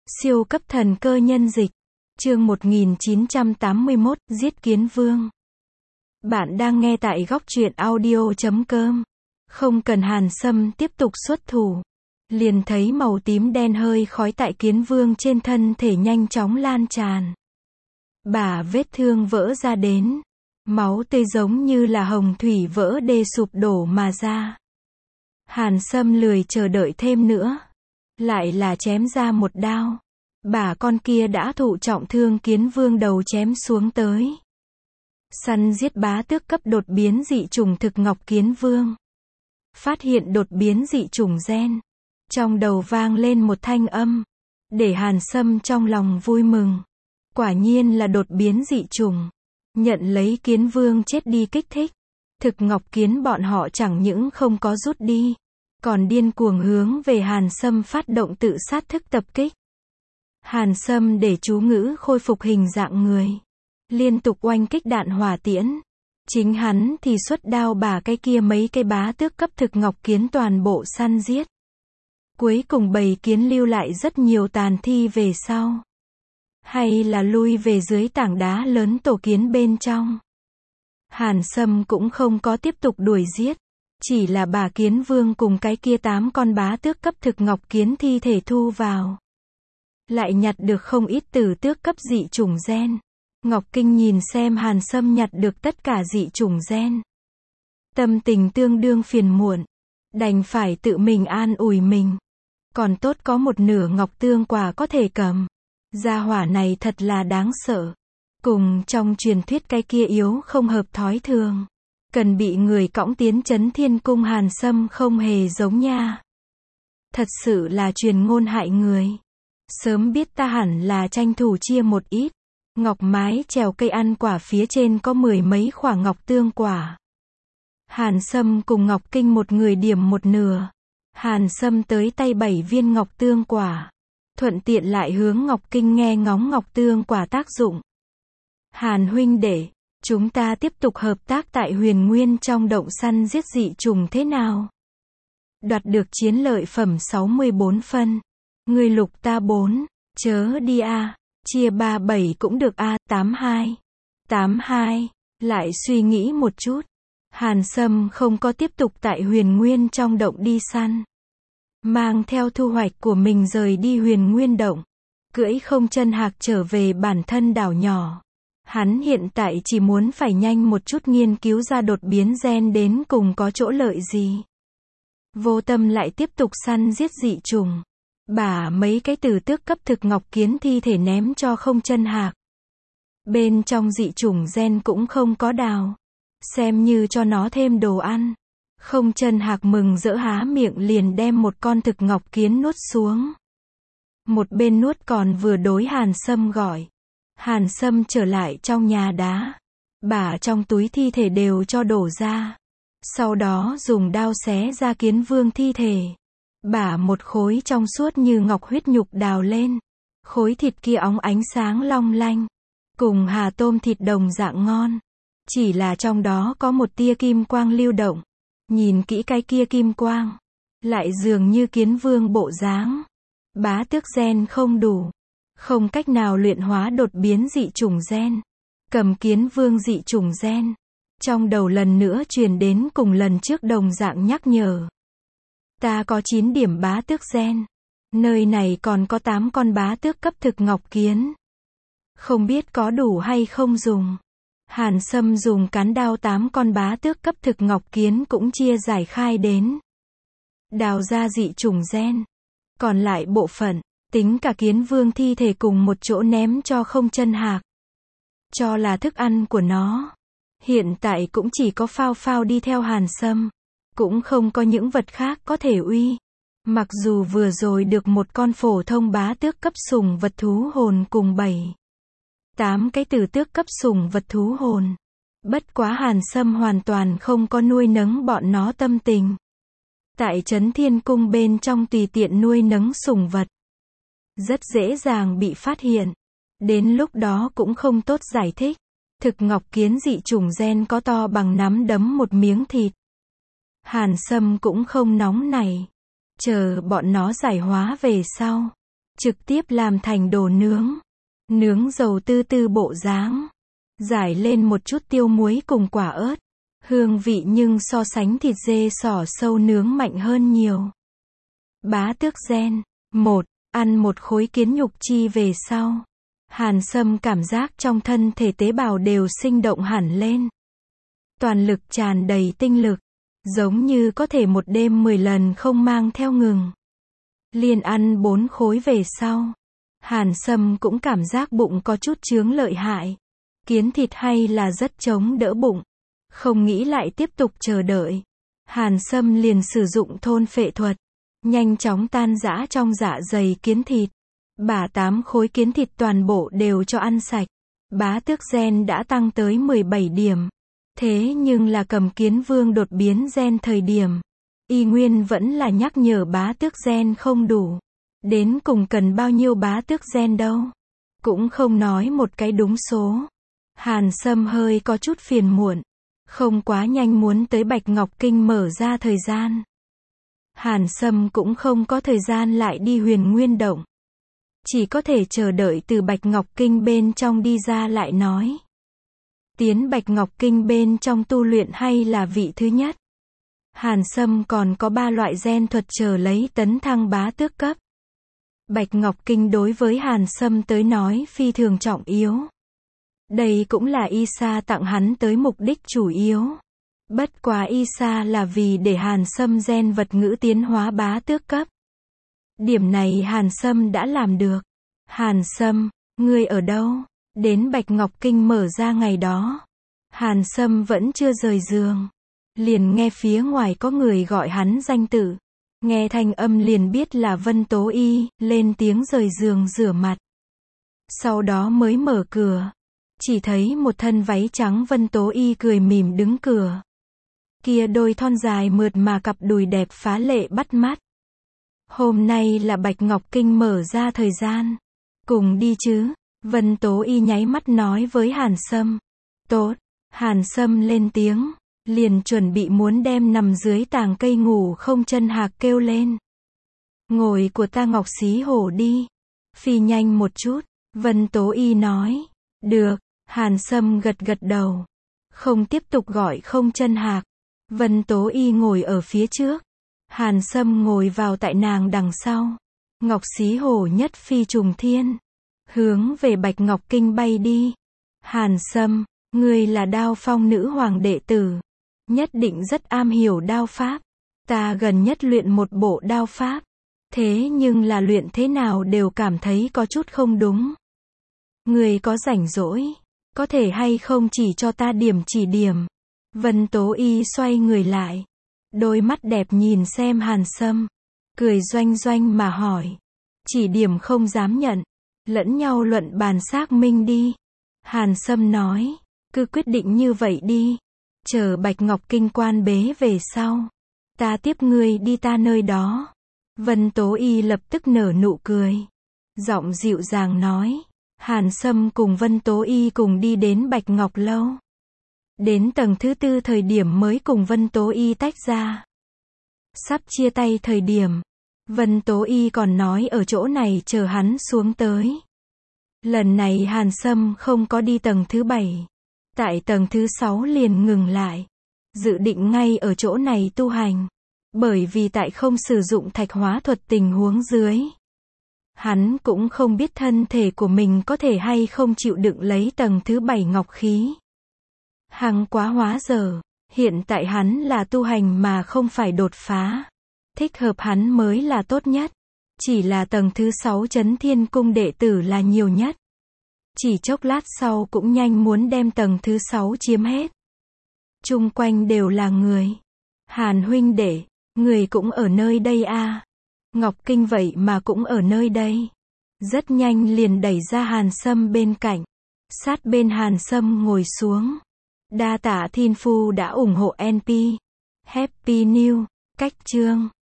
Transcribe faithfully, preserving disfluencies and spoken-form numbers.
Siêu cấp thần cơ nhân dịch. Chương một nghìn chín trăm tám mươi mốt, Giết Kiến Vương. Bạn đang nghe tại góc truyện audio chấm com. Không cần Hàn Sâm tiếp tục xuất thủ. Liền thấy màu tím đen hơi khói tại Kiến Vương trên thân thể nhanh chóng lan tràn. Bả vết thương vỡ ra đến. Máu tươi giống như là hồng thủy vỡ đê sụp đổ mà ra. Hàn Sâm lười chờ đợi thêm nữa. Lại là chém ra một đao. Bả con kia đã thụ trọng thương Kiến Vương đầu chém xuống tới. Săn giết bá tước cấp đột biến dị chủng thực ngọc Kiến Vương. Phát hiện đột biến dị chủng gen. Trong đầu vang lên một thanh âm. Để Hàn Sâm trong lòng vui mừng. Quả nhiên là đột biến dị chủng. Nhận lấy Kiến Vương chết đi kích thích. Thực ngọc kiến bọn họ chẳng những không có rút đi. Còn điên cuồng hướng về Hàn Sâm phát động tự sát thức tập kích. Hàn Sâm để chú ngữ khôi phục hình dạng người. Liên tục oanh kích đạn hỏa tiễn. Chính hắn thì xuất đao bả cái kia mấy cây bá tước cấp thực ngọc kiến toàn bộ săn giết. Cuối cùng bầy kiến lưu lại rất nhiều tàn thi về sau. Hay là lui về dưới tảng đá lớn tổ kiến bên trong. Hàn Sâm cũng không có tiếp tục đuổi giết. Chỉ là bà Kiến Vương cùng cái kia tám con bá tước cấp thực ngọc kiến thi thể thu vào. Lại nhặt được không ít tử tước cấp dị chủng gen. Ngọc Kinh nhìn xem Hàn Sâm nhặt được tất cả dị chủng gen. Tâm tình tương đương phiền muộn. Đành phải tự mình an ủi mình. Còn tốt có một nửa ngọc tương quả có thể cầm. Gia hỏa này thật là đáng sợ. Cùng trong truyền thuyết cái kia yếu không hợp thói thường. Cần bị người cõng tiến Chấn Thiên Cung Hàn Sâm không hề giống nha. Thật sự là truyền ngôn hại người. Sớm biết ta hẳn là tranh thủ chia một ít. Ngọc mái trèo cây ăn quả phía trên có mười mấy quả ngọc tương quả. Hàn Sâm cùng Ngọc Kinh một người điểm một nửa. Hàn Sâm tới tay bảy viên ngọc tương quả. Thuận tiện lại hướng Ngọc Kinh nghe ngóng ngọc tương quả tác dụng. Hàn huynh đệ, chúng ta tiếp tục hợp tác tại Huyền Nguyên trong động săn giết dị trùng thế nào? Đoạt được chiến lợi phẩm sáu mươi bốn phân. Người lục ta bốn, chớ đi a, à. Chia ba bảy cũng được a, à. tám hai. tám hai, lại suy nghĩ một chút. Hàn Sâm không có tiếp tục tại Huyền Nguyên trong động đi săn. Mang theo thu hoạch của mình rời đi Huyền Nguyên động. Cưỡi không chân hạc trở về bản thân đảo nhỏ. Hắn hiện tại chỉ muốn phải nhanh một chút nghiên cứu ra đột biến gen đến cùng có chỗ lợi gì. Vô tâm lại tiếp tục săn giết dị trùng. Bả mấy cái tử tước cấp thực ngọc kiến thi thể ném cho không chân hạc. Bên trong dị trùng gen cũng không có đào. Xem như cho nó thêm đồ ăn. Không chân hạc mừng rỡ há miệng liền đem một con thực ngọc kiến nuốt xuống. Một bên nuốt còn vừa đối Hàn Sâm gọi. Hàn Sâm trở lại trong nhà đá. Bả trong túi thi thể đều cho đổ ra. Sau đó dùng đao xé ra Kiến Vương thi thể. Bả một khối trong suốt như ngọc huyết nhục đào lên. Khối thịt kia óng ánh sáng long lanh. Cùng hà tôm thịt đồng dạng ngon. Chỉ là trong đó có một tia kim quang lưu động. Nhìn kỹ cái kia kim quang. Lại dường như Kiến Vương bộ dáng. Bá tước gen không đủ. Không cách nào luyện hóa đột biến dị chủng gen. Cầm Kiến Vương dị chủng gen. Trong đầu lần nữa truyền đến cùng lần trước đồng dạng nhắc nhở. Ta có chín điểm bá tước gen. Nơi này còn có tám con bá tước cấp thực ngọc kiến. Không biết có đủ hay không dùng. Hàn Sâm dùng cán đao tám con bá tước cấp thực ngọc kiến cũng chia giải khai đến. Đào ra dị chủng gen. Còn lại bộ phận, tính cả Kiến Vương thi thể cùng một chỗ ném cho không chân hạc. Cho là thức ăn của nó. Hiện tại cũng chỉ có Phao Phao đi theo Hàn Sâm. Cũng không có những vật khác có thể uy. Mặc dù vừa rồi được một con phổ thông bá tước cấp sủng vật thú hồn cùng bảy. Tám cái tử tước cấp sủng vật thú hồn. Bất quá Hàn Sâm hoàn toàn không có nuôi nấng bọn nó tâm tình. Tại Chấn Thiên Cung bên trong tùy tiện nuôi nấng sủng vật. Rất dễ dàng bị phát hiện. Đến lúc đó cũng không tốt giải thích. Thực ngọc kiến dị chủng gen có to bằng nắm đấm một miếng thịt. Hàn Sâm cũng không nóng nảy. Chờ bọn nó giải hóa về sau. trực tiếp làm thành đồ nướng. Nướng dầu tư tư bộ dáng. Rải lên một chút tiêu muối cùng quả ớt. Hương vị nhưng so sánh thịt dê xỏ sâu nướng mạnh hơn nhiều. Bá tước gen. một. Ăn một khối kiến nhục chi về sau. Hàn Sâm cảm giác trong thân thể tế bào đều sinh động hẳn lên. Toàn lực tràn đầy tinh lực. Giống như có thể một đêm mười lần không mang theo ngừng. Liên ăn bốn khối về sau. Hàn Sâm cũng cảm giác bụng có chút chướng lợi hại. Kiến thịt hay là rất chống đỡ bụng. Không nghĩ lại tiếp tục chờ đợi. Hàn Sâm liền sử dụng thôn phệ thuật. Nhanh chóng tan rã trong dạ dày kiến thịt. Bả tám khối kiến thịt toàn bộ đều cho ăn sạch. Bá tước gen đã tăng tới mười bảy điểm. Thế nhưng là Cầm Kiến Vương đột biến gen thời điểm. Y nguyên vẫn là nhắc nhở bá tước gen không đủ. Đến cùng cần bao nhiêu bá tước gen đâu. Cũng không nói một cái đúng số. Hàn Sâm hơi có chút phiền muộn. Không quá nhanh muốn tới Bạch Ngọc Kinh mở ra thời gian. Hàn Sâm cũng không có thời gian lại đi Huyền Nguyên Động. Chỉ có thể chờ đợi từ Bạch Ngọc Kinh bên trong đi ra lại nói. Tiến Bạch Ngọc Kinh bên trong tu luyện hay là vị thứ nhất. Hàn Sâm còn có ba loại gen thuật chờ lấy tấn thăng bá tước cấp. Bạch Ngọc Kinh đối với Hàn Sâm tới nói phi thường trọng yếu. Đây cũng là Y Sa tặng hắn tới mục đích chủ yếu. Bất quá Y Sa là vì để Hàn Sâm gen vật ngữ tiến hóa bá tước cấp. Điểm này Hàn Sâm đã làm được. Hàn Sâm, ngươi ở đâu? Đến Bạch Ngọc Kinh mở ra ngày đó. Hàn Sâm vẫn chưa rời giường. Liền nghe phía ngoài có người gọi hắn danh tự. Nghe thanh âm liền biết là Vân Tố Y, lên tiếng rời giường rửa mặt. Sau đó mới mở cửa. Chỉ thấy một thân váy trắng Vân Tố Y cười mỉm đứng cửa. Kia đôi thon dài mượt mà cặp đùi đẹp phá lệ bắt mắt. Hôm nay là Bạch Ngọc Kinh mở ra thời gian. Cùng đi chứ? Vân Tố Y nháy mắt nói với Hàn Sâm. Tốt. Hàn Sâm lên tiếng. Liền chuẩn bị muốn đem nằm dưới tàng cây ngủ không chân hạc kêu lên. Ngồi của ta Ngọc Xí Hổ đi. Phi nhanh một chút. Vân Tố Y nói. Được. Hàn Sâm gật gật đầu. Không tiếp tục gọi không chân hạc. Vân Tố Y ngồi ở phía trước. Hàn Sâm ngồi vào tại nàng đằng sau. Ngọc Xí Hổ nhất phi trùng thiên. Hướng về Bạch Ngọc Kinh bay đi. Hàn Sâm, ngươi là Đao Phong nữ hoàng đệ tử. Nhất định rất am hiểu đao pháp. Ta gần nhất luyện một bộ đao pháp. Thế nhưng là luyện thế nào đều cảm thấy có chút không đúng. Ngươi có rảnh rỗi, có thể hay không chỉ cho ta điểm chỉ điểm. Vân Tố Y xoay người lại. Đôi mắt đẹp nhìn xem Hàn Sâm. Cười doanh doanh mà hỏi. Chỉ điểm không dám nhận. Lẫn nhau luận bàn xác minh đi. Hàn Sâm nói. Cứ quyết định như vậy đi. Chờ Bạch Ngọc Kinh quan bế về sau. Ta tiếp ngươi đi ta nơi đó. Vân Tố Y lập tức nở nụ cười. Giọng dịu dàng nói. Hàn Sâm cùng Vân Tố Y cùng đi đến Bạch Ngọc Lâu. Đến tầng thứ tư thời điểm mới cùng Vân Tố Y tách ra. Sắp chia tay thời điểm. Vân Tố Y còn nói ở chỗ này chờ hắn xuống tới. Lần này Hàn Sâm không có đi tầng thứ bảy. Tại tầng thứ sáu liền ngừng lại. Dự định ngay ở chỗ này tu hành. Bởi vì tại không sử dụng thạch hóa thuật tình huống dưới. Hắn cũng không biết thân thể của mình có thể hay không chịu đựng lấy tầng thứ bảy ngọc khí. Hằng quá hóa giờ. Hiện tại hắn là tu hành mà không phải đột phá. Thích hợp hắn mới là tốt nhất. Chỉ là tầng thứ sáu Chấn Thiên Cung đệ tử là nhiều nhất. Chỉ chốc lát sau cũng nhanh muốn đem tầng thứ sáu chiếm hết. Chung quanh đều là người. Hàn huynh đệ, người cũng ở nơi đây à. Ngọc Kinh vậy mà cũng ở nơi đây. Rất nhanh liền đẩy ra Hàn Sâm bên cạnh. Sát bên Hàn Sâm ngồi xuống. Đa tạ Thiên Phu đã ủng hộ en pê. Happy New. Cách chương.